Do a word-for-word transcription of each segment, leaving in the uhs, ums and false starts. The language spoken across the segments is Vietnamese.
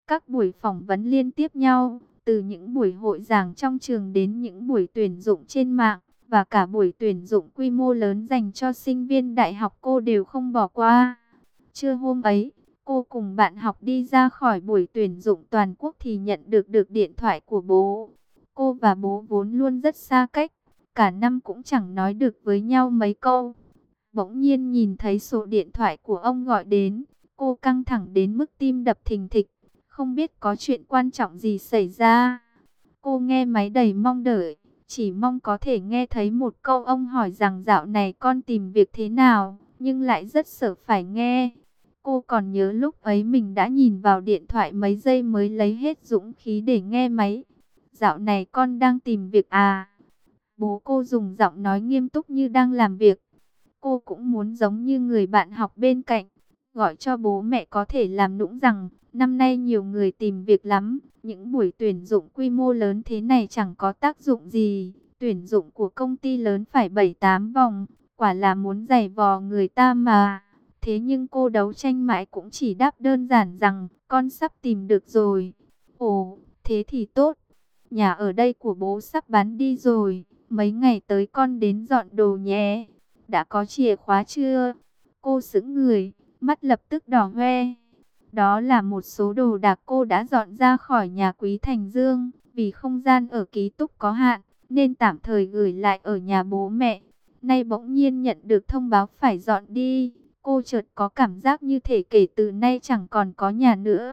Các buổi phỏng vấn liên tiếp nhau, từ những buổi hội giảng trong trường đến những buổi tuyển dụng trên mạng, và cả buổi tuyển dụng quy mô lớn dành cho sinh viên đại học cô đều không bỏ qua. Trưa hôm ấy, cô cùng bạn học đi ra khỏi buổi tuyển dụng toàn quốc thì nhận được được điện thoại của bố. Cô và bố vốn luôn rất xa cách, cả năm cũng chẳng nói được với nhau mấy câu. Bỗng nhiên nhìn thấy số điện thoại của ông gọi đến, cô căng thẳng đến mức tim đập thình thịch, không biết có chuyện quan trọng gì xảy ra. Cô nghe máy đầy mong đợi, chỉ mong có thể nghe thấy một câu ông hỏi rằng dạo này con tìm việc thế nào, nhưng lại rất sợ phải nghe. Cô còn nhớ lúc ấy mình đã nhìn vào điện thoại mấy giây mới lấy hết dũng khí để nghe máy. Dạo này con đang tìm việc à? Bố cô dùng giọng nói nghiêm túc như đang làm việc. Cô cũng muốn giống như người bạn học bên cạnh, gọi cho bố mẹ có thể làm nũng rằng, năm nay nhiều người tìm việc lắm, những buổi tuyển dụng quy mô lớn thế này chẳng có tác dụng gì. Tuyển dụng của công ty lớn phải bảy tám vòng, quả là muốn giày vò người ta mà. Thế nhưng cô đấu tranh mãi cũng chỉ đáp đơn giản rằng, con sắp tìm được rồi. Ồ, thế thì tốt. Nhà ở đây của bố sắp bán đi rồi, mấy ngày tới con đến dọn đồ nhé. Đã có chìa khóa chưa? Cô sững người, mắt lập tức đỏ hoe. Đó là một số đồ đạc cô đã dọn ra khỏi nhà Quý Thành Dương. Vì không gian ở ký túc có hạn, nên tạm thời gửi lại ở nhà bố mẹ. Nay bỗng nhiên nhận được thông báo phải dọn đi. Cô chợt có cảm giác như thể kể từ nay chẳng còn có nhà nữa.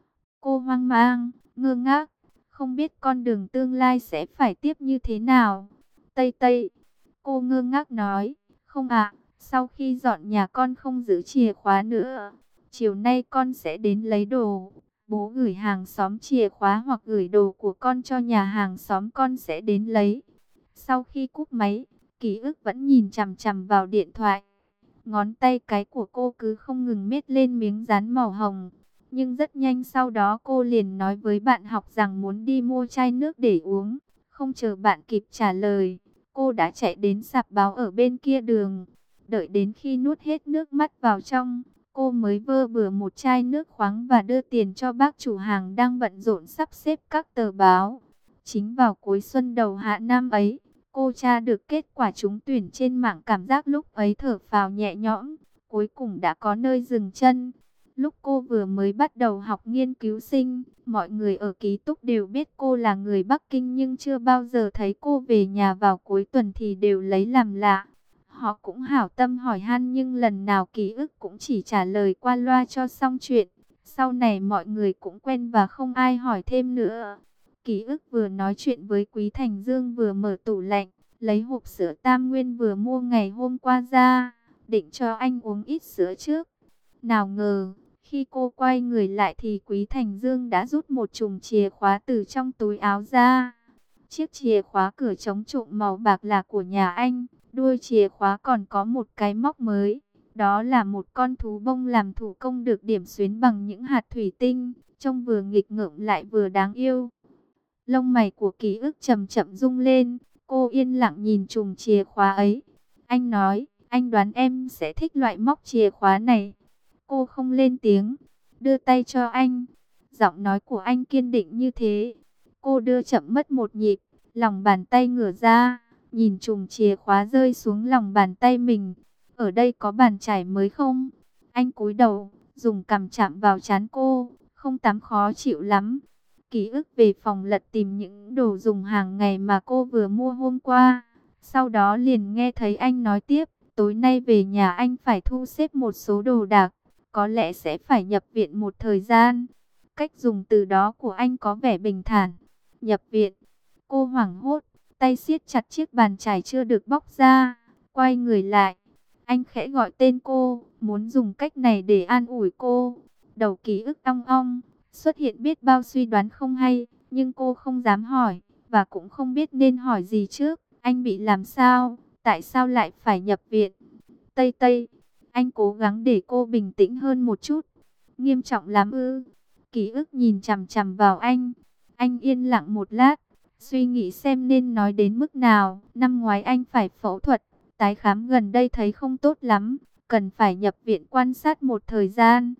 Cô hoang mang, ngơ ngác, không biết con đường tương lai sẽ phải tiếp như thế nào. Tây Tây, cô ngơ ngác nói, không ạ, sau khi dọn nhà con không giữ chìa khóa nữa. Chiều nay con sẽ đến lấy đồ. Bố gửi hàng xóm chìa khóa hoặc gửi đồ của con cho nhà hàng xóm, con sẽ đến lấy. Sau khi cúp máy, ký ức vẫn nhìn chằm chằm vào điện thoại. Ngón tay cái của cô cứ không ngừng miết lên miếng dán màu hồng. Nhưng rất nhanh sau đó cô liền nói với bạn học rằng muốn đi mua chai nước để uống. Không chờ bạn kịp trả lời, cô đã chạy đến sạp báo ở bên kia đường. Đợi đến khi nuốt hết nước mắt vào trong, cô mới vơ bừa một chai nước khoáng và đưa tiền cho bác chủ hàng đang bận rộn sắp xếp các tờ báo. Chính vào cuối xuân đầu hạ năm ấy, cô tra được kết quả trúng tuyển trên mạng, cảm giác lúc ấy thở phào nhẹ nhõm, cuối cùng đã có nơi dừng chân. Lúc cô vừa mới bắt đầu học nghiên cứu sinh, mọi người ở ký túc đều biết cô là người Bắc Kinh, nhưng chưa bao giờ thấy cô về nhà vào cuối tuần thì đều lấy làm lạ. Họ cũng hảo tâm hỏi han nhưng lần nào ký ức cũng chỉ trả lời qua loa cho xong chuyện. Sau này mọi người cũng quen và không ai hỏi thêm nữa. Ký ức vừa nói chuyện với Quý Thành Dương vừa mở tủ lạnh, lấy hộp sữa Tam Nguyên vừa mua ngày hôm qua ra, định cho anh uống ít sữa trước. Nào ngờ, khi cô quay người lại thì Quý Thành Dương đã rút một chùm chìa khóa từ trong túi áo ra. Chiếc chìa khóa cửa chống trộm màu bạc là của nhà anh, đuôi chìa khóa còn có một cái móc mới. Đó là một con thú bông làm thủ công được điểm xuyến bằng những hạt thủy tinh, trông vừa nghịch ngợm lại vừa đáng yêu. Lông mày của ký ức chậm chậm rung lên, cô yên lặng nhìn chùm chìa khóa ấy. Anh nói, anh đoán em sẽ thích loại móc chìa khóa này. Cô không lên tiếng, đưa tay cho anh. Giọng nói của anh kiên định như thế. Cô đưa chậm mất một nhịp, lòng bàn tay ngửa ra, nhìn chùm chìa khóa rơi xuống lòng bàn tay mình. Ở đây có bàn chải mới không? Anh cúi đầu, dùng cằm chạm vào trán cô, không tắm khó chịu lắm. Ký ức về phòng lật tìm những đồ dùng hàng ngày mà cô vừa mua hôm qua. Sau đó liền nghe thấy anh nói tiếp, tối nay về nhà anh phải thu xếp một số đồ đạc. Có lẽ sẽ phải nhập viện một thời gian. Cách dùng từ đó của anh có vẻ bình thản. Nhập viện. Cô hoảng hốt, tay siết chặt chiếc bàn chải chưa được bóc ra. Quay người lại. Anh khẽ gọi tên cô, muốn dùng cách này để an ủi cô. Đầu ký ức ong ong, xuất hiện biết bao suy đoán không hay. Nhưng cô không dám hỏi, và cũng không biết nên hỏi gì trước. Anh bị làm sao? Tại sao lại phải nhập viện? Tây Tây. Anh cố gắng để cô bình tĩnh hơn một chút. Nghiêm trọng lắm ư? Ký ức nhìn chằm chằm vào anh. Anh yên lặng một lát, suy nghĩ xem nên nói đến mức nào. Năm ngoái anh phải phẫu thuật, tái khám gần đây thấy không tốt lắm, cần phải nhập viện quan sát một thời gian.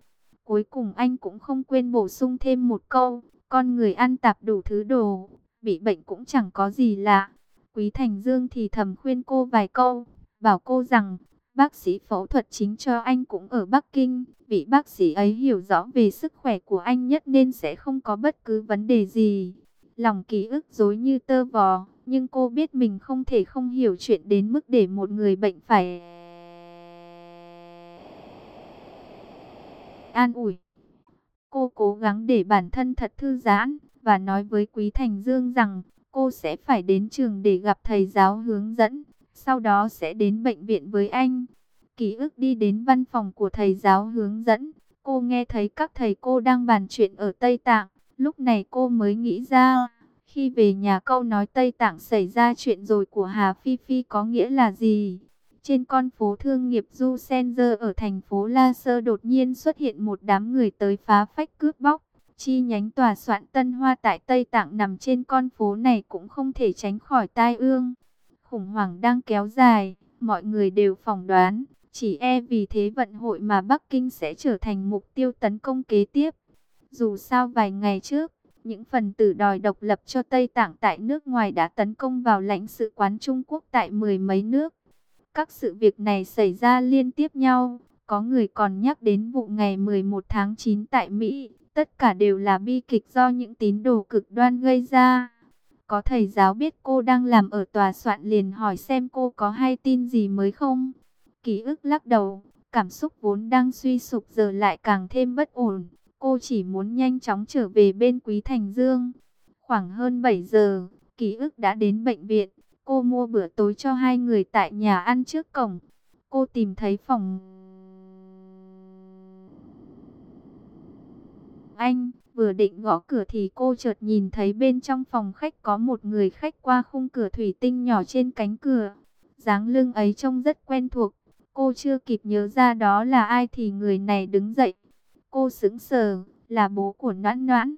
Cuối cùng anh cũng không quên bổ sung thêm một câu, con người ăn tạp đủ thứ đồ, bị bệnh cũng chẳng có gì lạ. Quý Thành Dương thì thầm khuyên cô vài câu, bảo cô rằng bác sĩ phẫu thuật chính cho anh cũng ở Bắc Kinh. Vị bác sĩ ấy hiểu rõ về sức khỏe của anh nhất nên sẽ không có bất cứ vấn đề gì. Lòng ký ức rối như tơ vò, nhưng cô biết mình không thể không hiểu chuyện đến mức để một người bệnh phải an ủi. Cô cố gắng để bản thân thật thư giãn và nói với Quý Thành Dương rằng cô sẽ phải đến trường để gặp thầy giáo hướng dẫn, sau đó sẽ đến bệnh viện với anh. Ký ức đi đến văn phòng của thầy giáo hướng dẫn, cô nghe thấy các thầy cô đang bàn chuyện ở Tây Tạng. Lúc này cô mới nghĩ ra, khi về nhà câu nói Tây Tạng xảy ra chuyện rồi của Hà Phi Phi có nghĩa là gì? Trên con phố thương nghiệp Du Senzer ở thành phố La Sơ đột nhiên xuất hiện một đám người tới phá phách cướp bóc. Chi nhánh tòa soạn Tân Hoa tại Tây Tạng nằm trên con phố này cũng không thể tránh khỏi tai ương. Khủng hoảng đang kéo dài, mọi người đều phỏng đoán, chỉ e vì thế vận hội mà Bắc Kinh sẽ trở thành mục tiêu tấn công kế tiếp. Dù sao vài ngày trước, những phần tử đòi độc lập cho Tây Tạng tại nước ngoài đã tấn công vào lãnh sự quán Trung Quốc tại mười mấy nước. Các sự việc này xảy ra liên tiếp nhau, có người còn nhắc đến vụ ngày mười một tháng chín tại Mỹ. Tất cả đều là bi kịch do những tín đồ cực đoan gây ra. Có thầy giáo biết cô đang làm ở tòa soạn liền hỏi xem cô có hay tin gì mới không. Ký ức lắc đầu, cảm xúc vốn đang suy sụp giờ lại càng thêm bất ổn. Cô chỉ muốn nhanh chóng trở về bên Quý Thành Dương. Khoảng hơn bảy giờ, Ký ức đã đến bệnh viện. Cô mua bữa tối cho hai người tại nhà ăn trước cổng. Cô tìm thấy phòng anh, vừa định gõ cửa thì cô chợt nhìn thấy bên trong phòng khách có một người khách qua khung cửa thủy tinh nhỏ trên cánh cửa. Dáng lưng ấy trông rất quen thuộc. Cô chưa kịp nhớ ra đó là ai thì người này đứng dậy. Cô sững sờ, là bố của Noãn Noãn.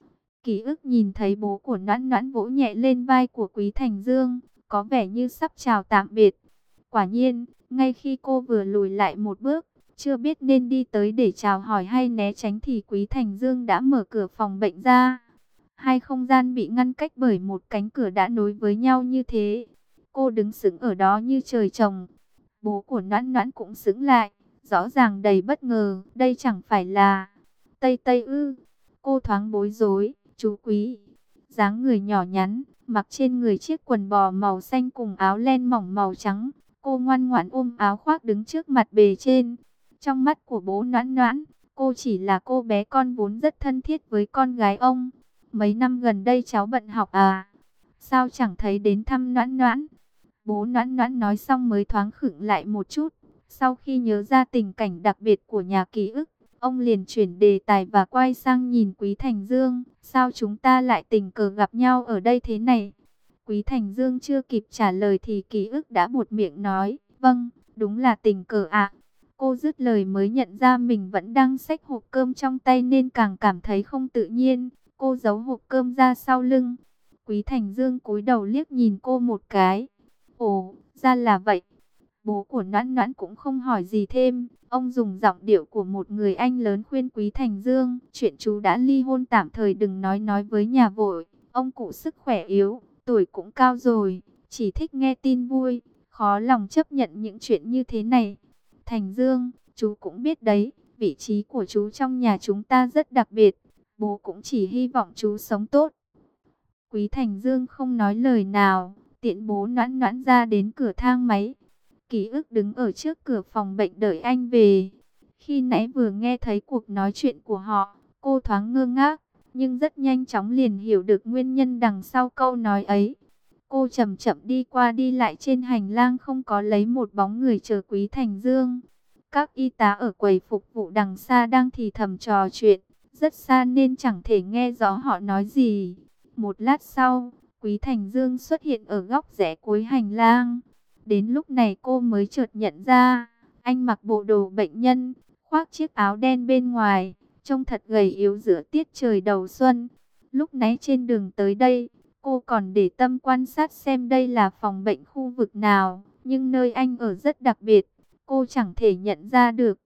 Ký ức nhìn thấy bố của Noãn Noãn vỗ nhẹ lên vai của Quý Thành Dương, có vẻ như sắp chào tạm biệt. Quả nhiên, ngay khi cô vừa lùi lại một bước, chưa biết nên đi tới để chào hỏi hay né tránh thì Quý Thành Dương đã mở cửa phòng bệnh ra. Hai không gian bị ngăn cách bởi một cánh cửa đã nối với nhau như thế. Cô đứng sững ở đó như trời trồng. Bố của Noãn Noãn cũng sững lại, rõ ràng đầy bất ngờ. Đây chẳng phải là Tây Tây ư? Cô thoáng bối rối. Chú Quý, dáng người nhỏ nhắn, mặc trên người chiếc quần bò màu xanh cùng áo len mỏng màu trắng. Cô ngoan ngoãn ôm áo khoác đứng trước mặt bề trên. Trong mắt của bố Noãn Noãn, cô chỉ là cô bé con vốn rất thân thiết với con gái ông. Mấy năm gần đây cháu bận học à? Sao chẳng thấy đến thăm Noãn Noãn? Bố Noãn Noãn nói xong mới thoáng khựng lại một chút. Sau khi nhớ ra tình cảnh đặc biệt của nhà Ký ức, ông liền chuyển đề tài và quay sang nhìn Quý Thành Dương. Sao chúng ta lại tình cờ gặp nhau ở đây thế này? Quý Thành Dương chưa kịp trả lời thì Ký ức đã buột miệng nói, vâng, đúng là tình cờ ạ. Cô dứt lời mới nhận ra mình vẫn đang xách hộp cơm trong tay nên càng cảm thấy không tự nhiên. Cô giấu hộp cơm ra sau lưng. Quý Thành Dương cúi đầu liếc nhìn cô một cái. Ồ, ra là vậy. Bố của Noãn Noãn cũng không hỏi gì thêm. Ông dùng giọng điệu của một người anh lớn khuyên Quý Thành Dương. Chuyện chú đã ly hôn tạm thời đừng nói nói với nhà vội. Ông cụ sức khỏe yếu, tuổi cũng cao rồi. Chỉ thích nghe tin vui. Khó lòng chấp nhận những chuyện như thế này. Thành Dương, chú cũng biết đấy. Vị trí của chú trong nhà chúng ta rất đặc biệt. Bố cũng chỉ hy vọng chú sống tốt. Quý Thành Dương không nói lời nào. Tiện bố Noãn Noãn ra đến cửa thang máy. Ký ức đứng ở trước cửa phòng bệnh đợi anh về. Khi nãy vừa nghe thấy cuộc nói chuyện của họ, cô thoáng ngơ ngác, nhưng rất nhanh chóng liền hiểu được nguyên nhân đằng sau câu nói ấy. Cô chậm chậm đi qua đi lại trên hành lang không có lấy một bóng người chờ Quý Thành Dương. Các y tá ở quầy phục vụ đằng xa đang thì thầm trò chuyện, rất xa nên chẳng thể nghe rõ họ nói gì. Một lát sau, Quý Thành Dương xuất hiện ở góc rẽ cuối hành lang. Đến lúc này cô mới chợt nhận ra, anh mặc bộ đồ bệnh nhân, khoác chiếc áo đen bên ngoài, trông thật gầy yếu giữa tiết trời đầu xuân. Lúc nãy trên đường tới đây, cô còn để tâm quan sát xem đây là phòng bệnh khu vực nào, nhưng nơi anh ở rất đặc biệt, cô chẳng thể nhận ra được.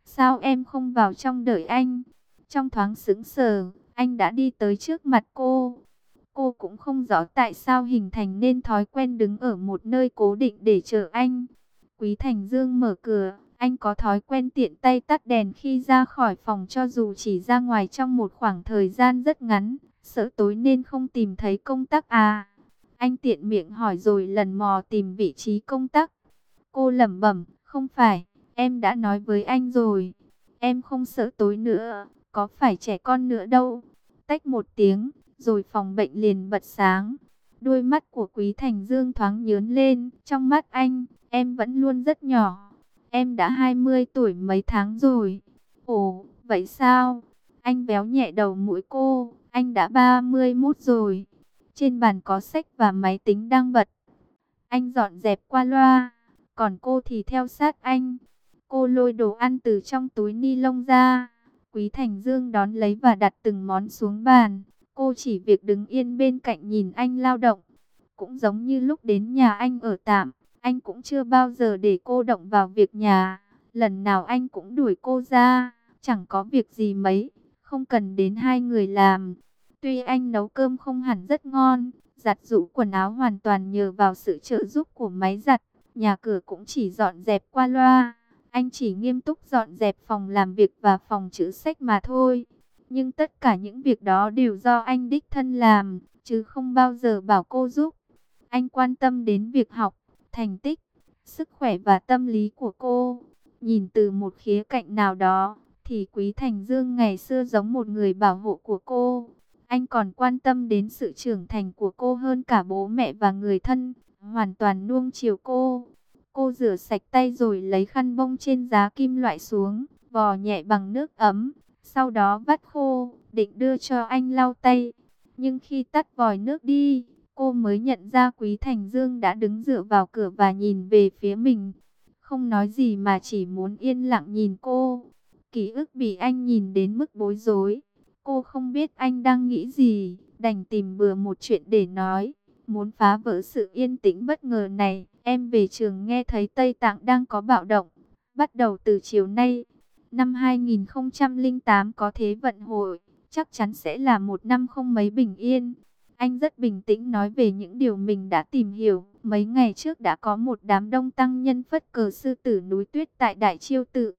Sao em không vào trong đợi anh? Trong thoáng sững sờ, anh đã đi tới trước mặt cô. Cô cũng không rõ tại sao hình thành nên thói quen đứng ở một nơi cố định để chờ anh. Quý Thành Dương mở cửa, anh có thói quen tiện tay tắt đèn khi ra khỏi phòng cho dù chỉ ra ngoài trong một khoảng thời gian rất ngắn, sợ tối nên không tìm thấy công tắc à. Anh tiện miệng hỏi rồi lần mò tìm vị trí công tắc. Cô lẩm bẩm, không phải, em đã nói với anh rồi. Em không sợ tối nữa, có phải trẻ con nữa đâu. Tách một tiếng, rồi phòng bệnh liền bật sáng. Đôi mắt của Quý Thành Dương thoáng nhướng lên, trong mắt anh, em vẫn luôn rất nhỏ. Em đã hai mươi tuổi mấy tháng rồi. Ồ, vậy sao? Anh véo nhẹ đầu mũi cô, anh đã ba mươi mốt rồi. Trên bàn có sách và máy tính đang bật. Anh dọn dẹp qua loa, còn cô thì theo sát anh. Cô lôi đồ ăn từ trong túi ni lông ra. Quý Thành Dương đón lấy và đặt từng món xuống bàn. Cô chỉ việc đứng yên bên cạnh nhìn anh lao động. Cũng giống như lúc đến nhà anh ở tạm, anh cũng chưa bao giờ để cô động vào việc nhà. Lần nào anh cũng đuổi cô ra, chẳng có việc gì mấy, không cần đến hai người làm. Tuy anh nấu cơm không hẳn rất ngon, giặt giũ quần áo hoàn toàn nhờ vào sự trợ giúp của máy giặt, nhà cửa cũng chỉ dọn dẹp qua loa. Anh chỉ nghiêm túc dọn dẹp phòng làm việc và phòng trữ sách mà thôi. Nhưng tất cả những việc đó đều do anh đích thân làm, chứ không bao giờ bảo cô giúp. Anh quan tâm đến việc học, thành tích, sức khỏe và tâm lý của cô. Nhìn từ một khía cạnh nào đó, thì Quý Thành Dương ngày xưa giống một người bảo hộ của cô. Anh còn quan tâm đến sự trưởng thành của cô hơn cả bố mẹ và người thân, hoàn toàn nuông chiều cô. Cô rửa sạch tay rồi lấy khăn bông trên giá kim loại xuống, vò nhẹ bằng nước ấm, sau đó vắt khô, định đưa cho anh lau tay. Nhưng khi tắt vòi nước đi, cô mới nhận ra Quý Thành Dương đã đứng dựa vào cửa và nhìn về phía mình. Không nói gì mà chỉ muốn yên lặng nhìn cô. Ký ức bị anh nhìn đến mức bối rối. Cô không biết anh đang nghĩ gì, đành tìm bừa một chuyện để nói. Muốn phá vỡ sự yên tĩnh bất ngờ này, em về trường nghe thấy Tây Tạng đang có bạo động. Bắt đầu từ chiều nay, năm hai nghìn không trăm lẻ tám có Thế vận hội, chắc chắn sẽ là một năm không mấy bình yên. Anh rất bình tĩnh nói về những điều mình đã tìm hiểu. Mấy ngày trước đã có một đám đông tăng nhân phất cờ sư tử núi tuyết tại Đại Chiêu Tự.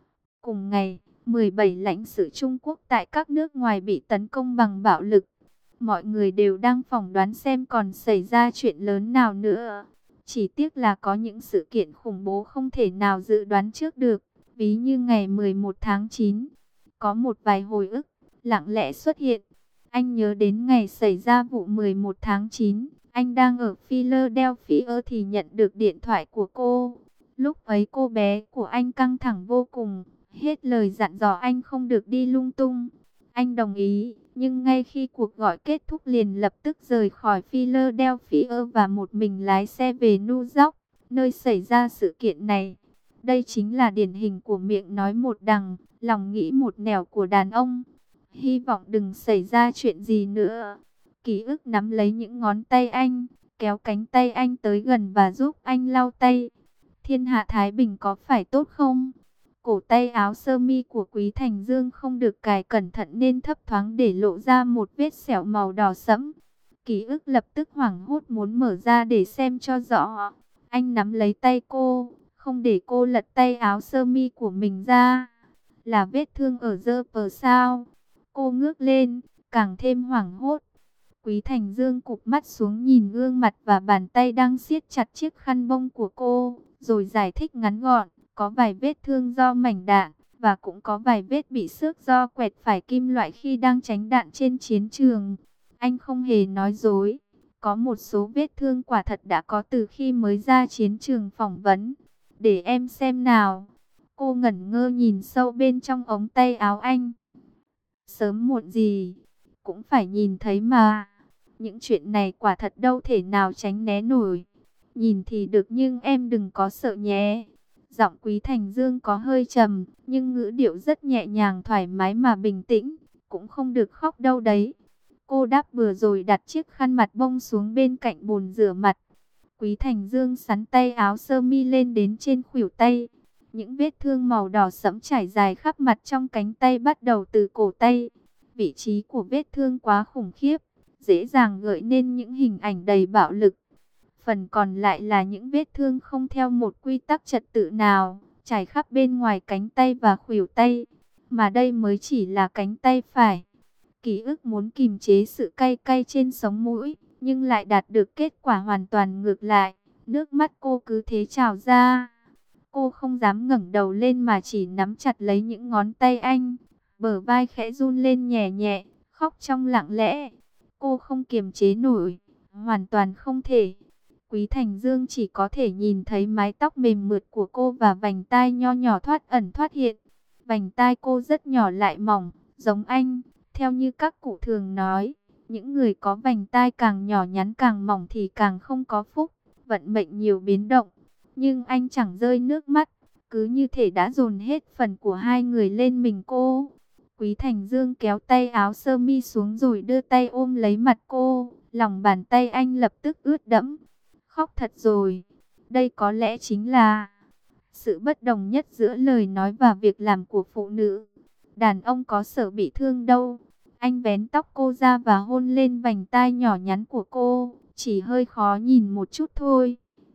Cùng ngày, mười bảy lãnh sự Trung Quốc tại các nước ngoài bị tấn công bằng bạo lực. Mọi người đều đang phỏng đoán xem còn xảy ra chuyện lớn nào nữa. Chỉ tiếc là có những sự kiện khủng bố không thể nào dự đoán trước được. Ví như ngày mười một tháng chín, có một vài hồi ức lặng lẽ xuất hiện. Anh nhớ đến ngày xảy ra vụ mười một tháng chín, anh đang ở Philadelphia thì nhận được điện thoại của cô. Lúc ấy cô bé của anh căng thẳng vô cùng, hết lời dặn dò anh không được đi lung tung. Anh đồng ý, nhưng ngay khi cuộc gọi kết thúc liền lập tức rời khỏi Philadelphia và một mình lái xe về New York, nơi xảy ra sự kiện này. Đây chính là điển hình của miệng nói một đằng, lòng nghĩ một nẻo của đàn ông. Hy vọng đừng xảy ra chuyện gì nữa. Ký ức nắm lấy những ngón tay anh, kéo cánh tay anh tới gần và giúp anh lau tay. Thiên hạ Thái Bình có phải tốt không? Cổ tay áo sơ mi của Quý Thành Dương không được cài cẩn thận nên thấp thoáng để lộ ra một vết sẹo màu đỏ sẫm. Ký ức lập tức hoảng hốt muốn mở ra để xem cho rõ. Anh nắm lấy tay cô, không để cô lật tay áo sơ mi của mình ra. Là vết thương ở giơ pờ sao? Cô ngước lên, càng thêm hoảng hốt. Quý Thành Dương cụp mắt xuống nhìn gương mặt và bàn tay đang siết chặt chiếc khăn bông của cô, rồi giải thích ngắn gọn. Có vài vết thương do mảnh đạn, và cũng có vài vết bị xước do quẹt phải kim loại khi đang tránh đạn trên chiến trường. Anh không hề nói dối. Có một số vết thương quả thật đã có từ khi mới ra chiến trường phỏng vấn. Để em xem nào. Cô ngẩn ngơ nhìn sâu bên trong ống tay áo anh. Sớm muộn gì cũng phải nhìn thấy mà. Những chuyện này quả thật đâu thể nào tránh né nổi. Nhìn thì được nhưng em đừng có sợ nhé. Giọng Quý Thành Dương có hơi trầm, nhưng ngữ điệu rất nhẹ nhàng thoải mái mà bình tĩnh. Cũng không được khóc đâu đấy. Cô đáp bừa rồi đặt chiếc khăn mặt bông xuống bên cạnh bồn rửa mặt. Quý Thành Dương sắn tay áo sơ mi lên đến trên khuỷu tay. Những vết thương màu đỏ sẫm trải dài khắp mặt trong cánh tay bắt đầu từ cổ tay. Vị trí của vết thương quá khủng khiếp, dễ dàng gợi nên những hình ảnh đầy bạo lực. Phần còn lại là những vết thương không theo một quy tắc trật tự nào, trải khắp bên ngoài cánh tay và khuỷu tay. Mà đây mới chỉ là cánh tay phải. Ký ức muốn kìm chế sự cay cay trên sống mũi, nhưng lại đạt được kết quả hoàn toàn ngược lại. Nước mắt cô cứ thế trào ra. Cô không dám ngẩng đầu lên mà chỉ nắm chặt lấy những ngón tay anh. Bờ vai khẽ run lên nhẹ nhẹ, khóc trong lặng lẽ. Cô không kiềm chế nổi, hoàn toàn không thể. Quý Thành Dương chỉ có thể nhìn thấy mái tóc mềm mượt của cô và vành tai nho nhỏ thoát ẩn thoát hiện. Vành tai cô rất nhỏ lại mỏng, giống anh. Theo như các cụ thường nói, những người có vành tai càng nhỏ nhắn càng mỏng thì càng không có phúc, vận mệnh nhiều biến động. Nhưng anh chẳng rơi nước mắt, cứ như thể đã dồn hết phần của hai người lên mình cô. Quý Thành Dương kéo tay áo sơ mi xuống rồi đưa tay ôm lấy mặt cô. Lòng bàn tay anh lập tức ướt đẫm. Khóc thật rồi. Đây có lẽ chính là sự bất đồng nhất giữa lời nói và việc làm của phụ nữ. Đàn ông có sợ bị thương đâu. Anh vén tóc cô ra và hôn lên vành tai nhỏ nhắn của cô. Chỉ hơi khó nhìn một chút thôi.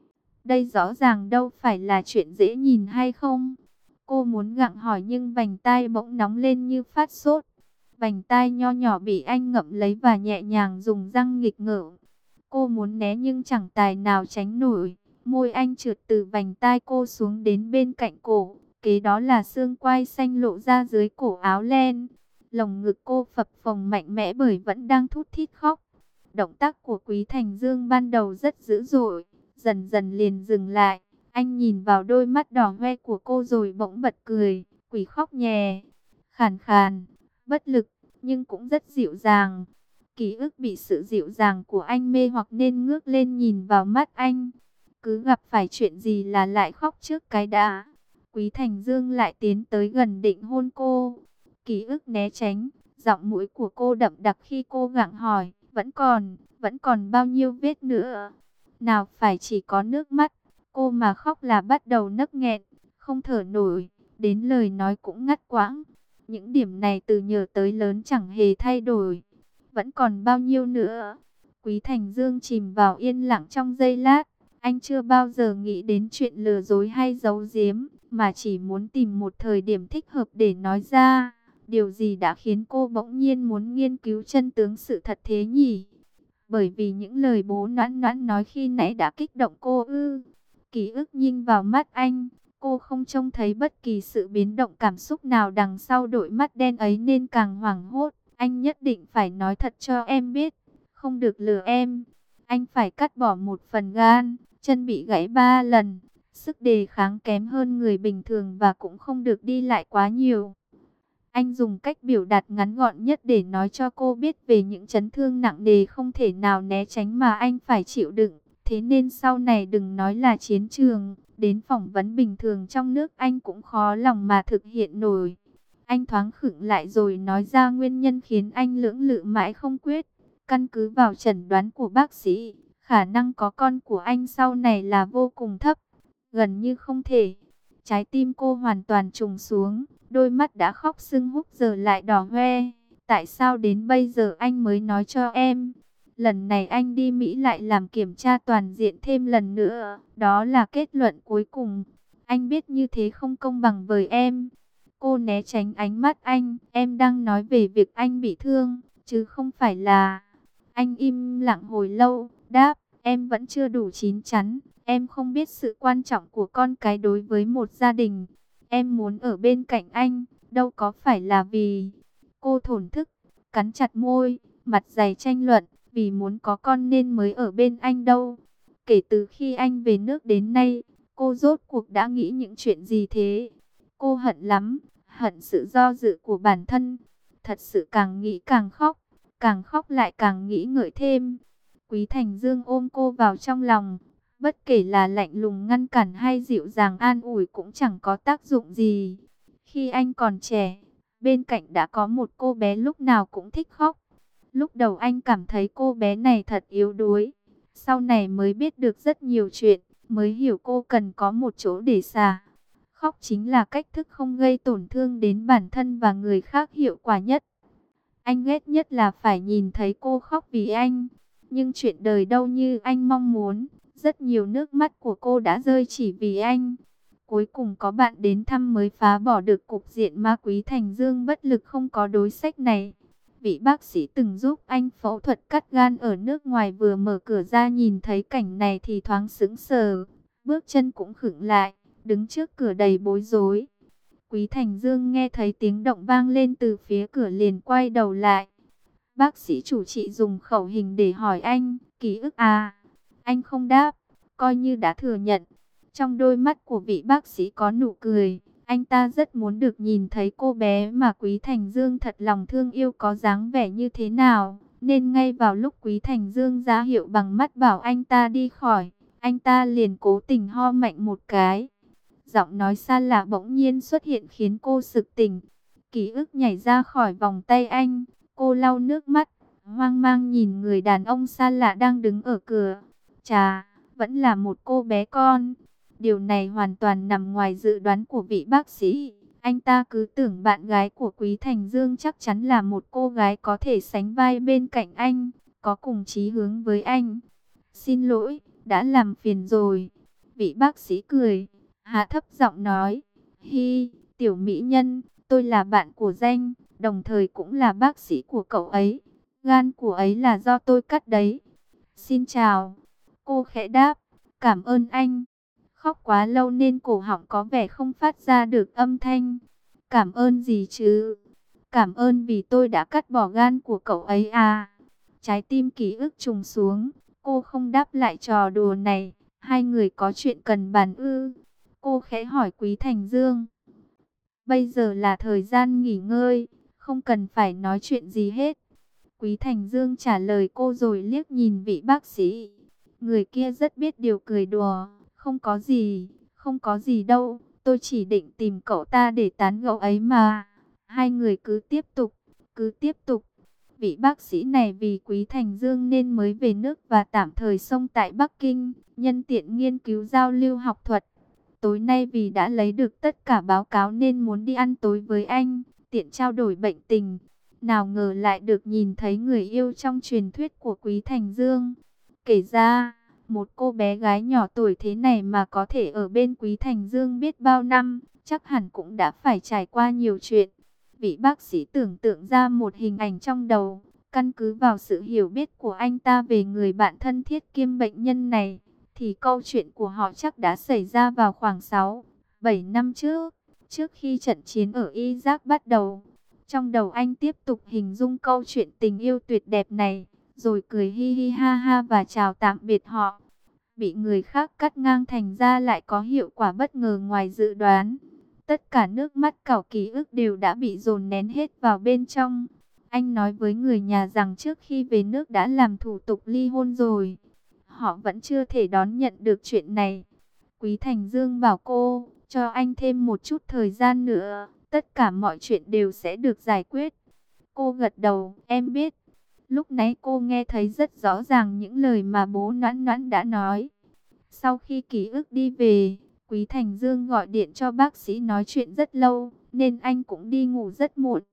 Đây rõ ràng đâu phải là chuyện dễ nhìn hay không? Cô muốn gặng hỏi nhưng vành tai bỗng nóng lên như phát sốt. Vành tai nho nhỏ bị anh ngậm lấy và nhẹ nhàng dùng răng nghịch ngợm. Cô muốn né nhưng chẳng tài nào tránh nổi. Môi anh trượt từ vành tai cô xuống đến bên cạnh cổ. Kế đó là xương quai xanh lộ ra dưới cổ áo len. Lồng ngực cô phập phồng mạnh mẽ bởi vẫn đang thút thít khóc. Động tác của Quý Thành Dương ban đầu rất dữ dội, dần dần liền dừng lại. Anh nhìn vào đôi mắt đỏ hoe của cô rồi bỗng bật cười, quỷ khóc nhè, khàn khàn, bất lực, nhưng cũng rất dịu dàng. Ký ức bị sự dịu dàng của anh mê hoặc nên ngước lên nhìn vào mắt anh. Cứ gặp phải chuyện gì là lại khóc trước cái đã. Quý Thành Dương lại tiến tới gần định hôn cô. Ký ức né tránh, giọng mũi của cô đậm đặc khi cô gặng hỏi, vẫn còn, vẫn còn bao nhiêu vết nữa. Nào phải chỉ có nước mắt, cô mà khóc là bắt đầu nấc nghẹn, không thở nổi, đến lời nói cũng ngắt quãng. Những điểm này từ nhỏ tới lớn chẳng hề thay đổi. Vẫn còn bao nhiêu nữa? Quý Thành Dương chìm vào yên lặng trong giây lát. Anh chưa bao giờ nghĩ đến chuyện lừa dối hay giấu giếm, mà chỉ muốn tìm một thời điểm thích hợp để nói ra. Điều gì đã khiến cô bỗng nhiên muốn nghiên cứu chân tướng sự thật thế nhỉ? Bởi vì những lời bố Noãn Noãn nói khi nãy đã kích động cô ư? Ký ức nhìn vào mắt anh, cô không trông thấy bất kỳ sự biến động cảm xúc nào đằng sau đôi mắt đen ấy nên càng hoảng hốt. Anh nhất định phải nói thật cho em biết, không được lừa em. Anh phải cắt bỏ một phần gan, chân bị gãy ba lần, sức đề kháng kém hơn người bình thường và cũng không được đi lại quá nhiều. Anh dùng cách biểu đạt ngắn gọn nhất để nói cho cô biết về những chấn thương nặng nề không thể nào né tránh mà anh phải chịu đựng. Thế nên sau này đừng nói là chiến trường, đến phỏng vấn bình thường trong nước anh cũng khó lòng mà thực hiện nổi. Anh thoáng khựng lại rồi nói ra nguyên nhân khiến anh lưỡng lự mãi không quyết. Căn cứ vào chẩn đoán của bác sĩ, khả năng có con của anh sau này là vô cùng thấp, gần như không thể. Trái tim cô hoàn toàn trùng xuống, đôi mắt đã khóc sưng húp giờ lại đỏ hoe. Tại sao đến bây giờ anh mới nói cho em? Lần này anh đi Mỹ lại làm kiểm tra toàn diện thêm lần nữa. Đó là kết luận cuối cùng. Anh biết như thế không công bằng với em. Cô né tránh ánh mắt anh. Em đang nói về việc anh bị thương, chứ không phải là... Anh im lặng hồi lâu, đáp, em vẫn chưa đủ chín chắn. Em không biết sự quan trọng của con cái đối với một gia đình. Em muốn ở bên cạnh anh, đâu có phải là vì... Cô thổn thức, cắn chặt môi, mặt dày tranh luận, vì muốn có con nên mới ở bên anh đâu. Kể từ khi anh về nước đến nay, cô rốt cuộc đã nghĩ những chuyện gì thế? Cô hận lắm, hận sự do dự của bản thân. Thật sự càng nghĩ càng khóc, càng khóc lại càng nghĩ ngợi thêm. Quý Thành Dương ôm cô vào trong lòng. Bất kể là lạnh lùng ngăn cản hay dịu dàng an ủi cũng chẳng có tác dụng gì. Khi anh còn trẻ, bên cạnh đã có một cô bé lúc nào cũng thích khóc. Lúc đầu anh cảm thấy cô bé này thật yếu đuối. Sau này mới biết được rất nhiều chuyện, mới hiểu cô cần có một chỗ để xả. Khóc chính là cách thức không gây tổn thương đến bản thân và người khác hiệu quả nhất. Anh ghét nhất là phải nhìn thấy cô khóc vì anh. Nhưng chuyện đời đâu như anh mong muốn. Rất nhiều nước mắt của cô đã rơi chỉ vì anh. Cuối cùng có bạn đến thăm mới phá bỏ được cục diện ma Quý Thành Dương bất lực không có đối sách này. Vị bác sĩ từng giúp anh phẫu thuật cắt gan ở nước ngoài vừa mở cửa ra nhìn thấy cảnh này thì thoáng sững sờ. Bước chân cũng khựng lại, đứng trước cửa đầy bối rối. Quý Thành Dương nghe thấy tiếng động vang lên từ phía cửa liền quay đầu lại. Bác sĩ chủ trị dùng khẩu hình để hỏi anh, ký ức à? Anh không đáp, coi như đã thừa nhận. Trong đôi mắt của vị bác sĩ có nụ cười. Anh ta rất muốn được nhìn thấy cô bé mà Quý Thành Dương thật lòng thương yêu có dáng vẻ như thế nào. Nên ngay vào lúc Quý Thành Dương ra hiệu bằng mắt bảo anh ta đi khỏi, anh ta liền cố tình ho mạnh một cái. Giọng nói xa lạ bỗng nhiên xuất hiện khiến cô sực tỉnh. Ký ức nhảy ra khỏi vòng tay anh. Cô lau nước mắt, hoang mang nhìn người đàn ông xa lạ đang đứng ở cửa. Chà, vẫn là một cô bé con. Điều này hoàn toàn nằm ngoài dự đoán của vị bác sĩ. Anh ta cứ tưởng bạn gái của Quý Thành Dương chắc chắn là một cô gái có thể sánh vai bên cạnh anh, có cùng chí hướng với anh. Xin lỗi, đã làm phiền rồi. Vị bác sĩ cười, hạ thấp giọng nói. Hi, tiểu mỹ nhân, tôi là bạn của Danh, đồng thời cũng là bác sĩ của cậu ấy. Gan của ấy là do tôi cắt đấy. Xin chào. Cô khẽ đáp, cảm ơn anh. Khóc quá lâu nên cổ họng có vẻ không phát ra được âm thanh. Cảm ơn gì chứ? Cảm ơn vì tôi đã cắt bỏ gan của cậu ấy à? Trái tim ký ức trùng xuống. Cô không đáp lại trò đùa này. Hai người có chuyện cần bàn ư? Cô khẽ hỏi Quý Thành Dương. Bây giờ là thời gian nghỉ ngơi, không cần phải nói chuyện gì hết. Quý Thành Dương trả lời cô rồi liếc nhìn vị bác sĩ. Người kia rất biết điều cười đùa. Không có gì, không có gì đâu, tôi chỉ định tìm cậu ta để tán gẫu ấy mà. Hai người cứ tiếp tục, cứ tiếp tục. Vị bác sĩ này vì Quý Thành Dương nên mới về nước và tạm thời sống tại Bắc Kinh, nhân tiện nghiên cứu giao lưu học thuật. Tối nay vì đã lấy được tất cả báo cáo nên muốn đi ăn tối với anh, tiện trao đổi bệnh tình. Nào ngờ lại được nhìn thấy người yêu trong truyền thuyết của Quý Thành Dương. Kể ra, một cô bé gái nhỏ tuổi thế này mà có thể ở bên Quý Thành Dương biết bao năm, chắc hẳn cũng đã phải trải qua nhiều chuyện. Vị bác sĩ tưởng tượng ra một hình ảnh trong đầu, căn cứ vào sự hiểu biết của anh ta về người bạn thân thiết kiêm bệnh nhân này, thì câu chuyện của họ chắc đã xảy ra vào khoảng sáu, bảy năm trước, trước khi trận chiến ở Iraq bắt đầu. Trong đầu anh tiếp tục hình dung câu chuyện tình yêu tuyệt đẹp này, rồi cười hi hi ha ha và chào tạm biệt họ. Bị người khác cắt ngang thành ra lại có hiệu quả bất ngờ ngoài dự đoán. Tất cả nước mắt cảo ký ức đều đã bị dồn nén hết vào bên trong. Anh nói với người nhà rằng trước khi về nước đã làm thủ tục ly hôn rồi. Họ vẫn chưa thể đón nhận được chuyện này. Quý Thành Dương bảo cô, cho anh thêm một chút thời gian nữa, tất cả mọi chuyện đều sẽ được giải quyết. Cô gật đầu, em biết. Lúc nãy cô nghe thấy rất rõ ràng những lời mà bố Noãn Noãn đã nói. Sau khi ký ức đi về, Quý Thành Dương gọi điện cho bác sĩ nói chuyện rất lâu, nên anh cũng đi ngủ rất muộn.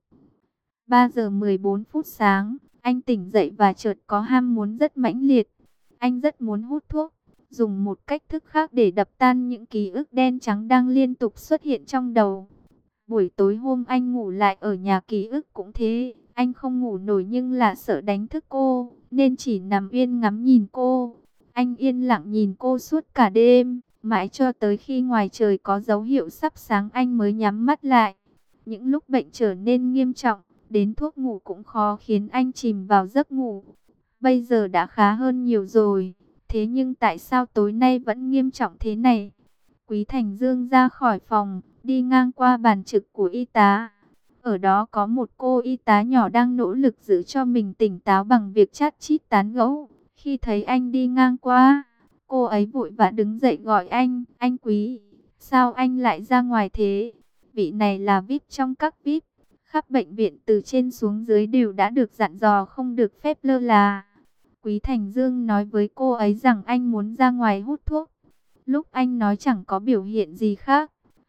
ba giờ mười bốn phút sáng, anh tỉnh dậy và chợt có ham muốn rất mãnh liệt. Anh rất muốn hút thuốc, dùng một cách thức khác để đập tan những ký ức đen trắng đang liên tục xuất hiện trong đầu. Buổi tối hôm anh ngủ lại ở nhà ký ức cũng thế. Anh không ngủ nổi nhưng là sợ đánh thức cô, nên chỉ nằm yên ngắm nhìn cô. Anh yên lặng nhìn cô suốt cả đêm, mãi cho tới khi ngoài trời có dấu hiệu sắp sáng anh mới nhắm mắt lại. Những lúc bệnh trở nên nghiêm trọng, đến thuốc ngủ cũng khó khiến anh chìm vào giấc ngủ. Bây giờ đã khá hơn nhiều rồi, thế nhưng tại sao tối nay vẫn nghiêm trọng thế này? Quý Thành Dương ra khỏi phòng, đi ngang qua bàn trực của y tá. Ở đó có một cô y tá nhỏ đang nỗ lực giữ cho mình tỉnh táo bằng việc chát chít tán gẫu. Khi thấy anh đi ngang qua, cô ấy vội vã đứng dậy gọi anh, anh Quý, sao anh lại ra ngoài thế? Vị này là vi ai pi trong các vi ai pi, khắp bệnh viện từ trên xuống dưới đều đã được dặn dò không được phép lơ là. Quý Thành Dương nói với cô ấy rằng anh muốn ra ngoài hút thuốc. Lúc anh nói chẳng có biểu hiện gì khác,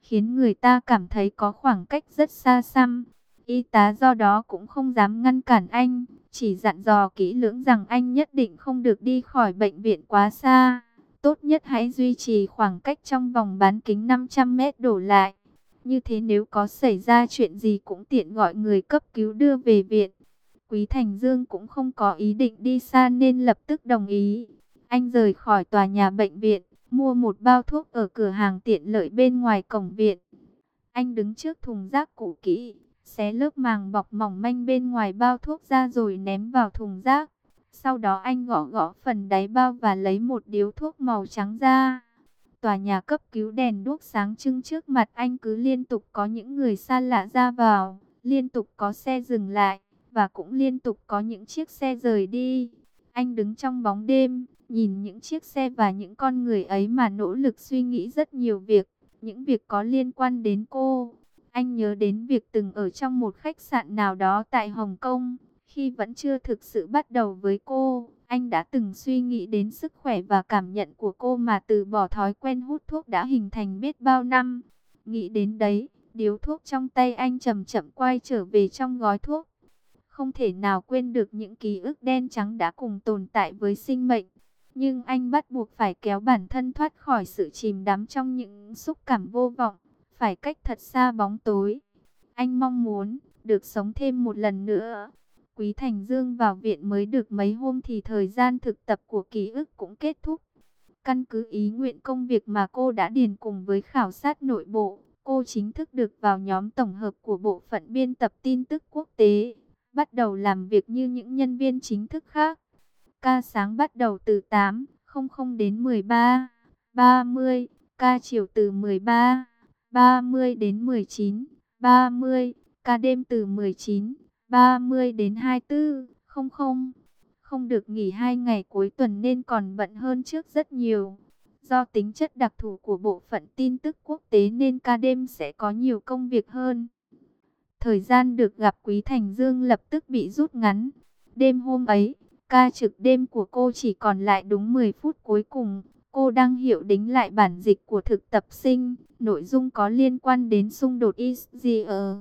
khiến người ta cảm thấy có khoảng cách rất xa xăm. Y tá do đó cũng không dám ngăn cản anh, chỉ dặn dò kỹ lưỡng rằng anh nhất định không được đi khỏi bệnh viện quá xa. Tốt nhất hãy duy trì khoảng cách trong vòng bán kính năm trăm mét đổ lại. Như thế nếu có xảy ra chuyện gì cũng tiện gọi người cấp cứu đưa về viện. Quý Thành Dương cũng không có ý định đi xa nên lập tức đồng ý. Anh rời khỏi tòa nhà bệnh viện, mua một bao thuốc ở cửa hàng tiện lợi bên ngoài cổng viện. Anh đứng trước thùng rác cũ kỹ, xé lớp màng bọc mỏng manh bên ngoài bao thuốc ra rồi ném vào thùng rác. Sau đó anh gõ gõ phần đáy bao và lấy một điếu thuốc màu trắng ra. Tòa nhà cấp cứu đèn đuốc sáng trưng trước mặt anh, cứ liên tục có những người xa lạ ra vào, liên tục có xe dừng lại, và cũng liên tục có những chiếc xe rời đi. Anh đứng trong bóng đêm, nhìn những chiếc xe và những con người ấy mà nỗ lực suy nghĩ rất nhiều việc, những việc có liên quan đến cô. Anh nhớ đến việc từng ở trong một khách sạn nào đó tại Hồng Kông. Khi vẫn chưa thực sự bắt đầu với cô, anh đã từng suy nghĩ đến sức khỏe và cảm nhận của cô mà từ bỏ thói quen hút thuốc đã hình thành biết bao năm. Nghĩ đến đấy, điếu thuốc trong tay anh chậm chậm quay trở về trong gói thuốc. Không thể nào quên được những ký ức đen trắng đã cùng tồn tại với sinh mệnh. Nhưng anh bắt buộc phải kéo bản thân thoát khỏi sự chìm đắm trong những xúc cảm vô vọng, phải cách thật xa bóng tối. Anh mong muốn được sống thêm một lần nữa. Quý Thành Dương vào viện mới được mấy hôm thì thời gian thực tập của ký ức cũng kết thúc. Căn cứ ý nguyện công việc mà cô đã điền cùng với khảo sát nội bộ, cô chính thức được vào nhóm tổng hợp của bộ phận biên tập tin tức quốc tế, bắt đầu làm việc như những nhân viên chính thức khác. Ca sáng bắt đầu từ tám giờ không đến mười ba giờ ba mươi, ca chiều từ mười ba giờ ba mươi đến mười chín giờ ba mươi, ca đêm từ mười chín giờ ba mươi đến hai mươi tư giờ không không. Không được nghỉ hai ngày cuối tuần nên còn bận hơn trước rất nhiều. Do tính chất đặc thù của bộ phận tin tức quốc tế nên ca đêm sẽ có nhiều công việc hơn. Thời gian được gặp Quý Thành Dương lập tức bị rút ngắn. Đêm hôm ấy, ca trực đêm của cô chỉ còn lại đúng mười phút cuối cùng. Cô đang hiệu đính lại bản dịch của thực tập sinh. Nội dung có liên quan đến xung đột Israel